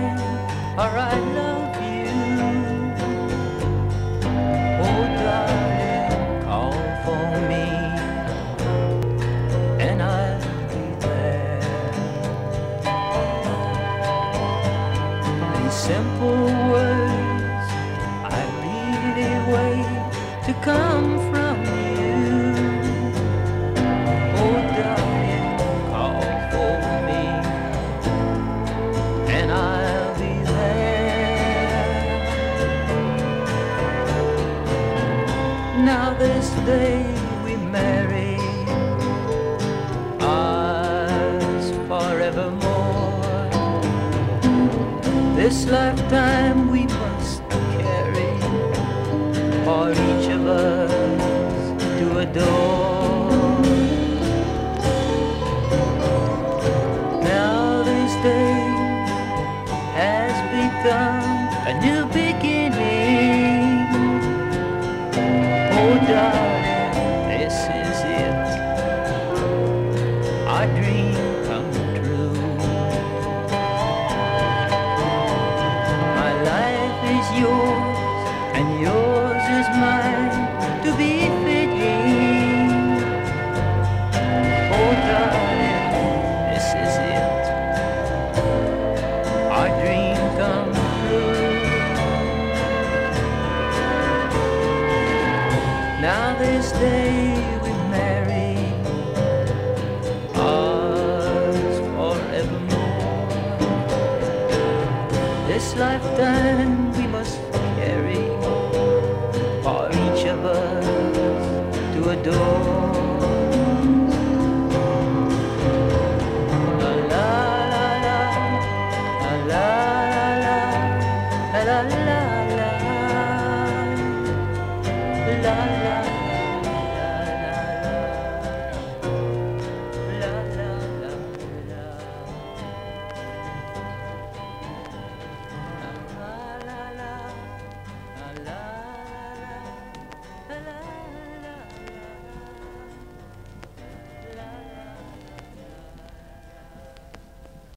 or I love you. Oh darling, call for me and I'll be there. In simple words I really wait to come from you. Oh darling, call for me and I'll be there. Now this day we marry us forevermore. This lifetime we must carry for each of us to adore. Now this day has become a new beginning. Oh darling, this is it, our dream come true. My life is yours and yours is mine, to be fitting. Oh darling, this is it, our dream come true. Now this day we marry us forevermore. This lifetime we must carry for each of us to adore.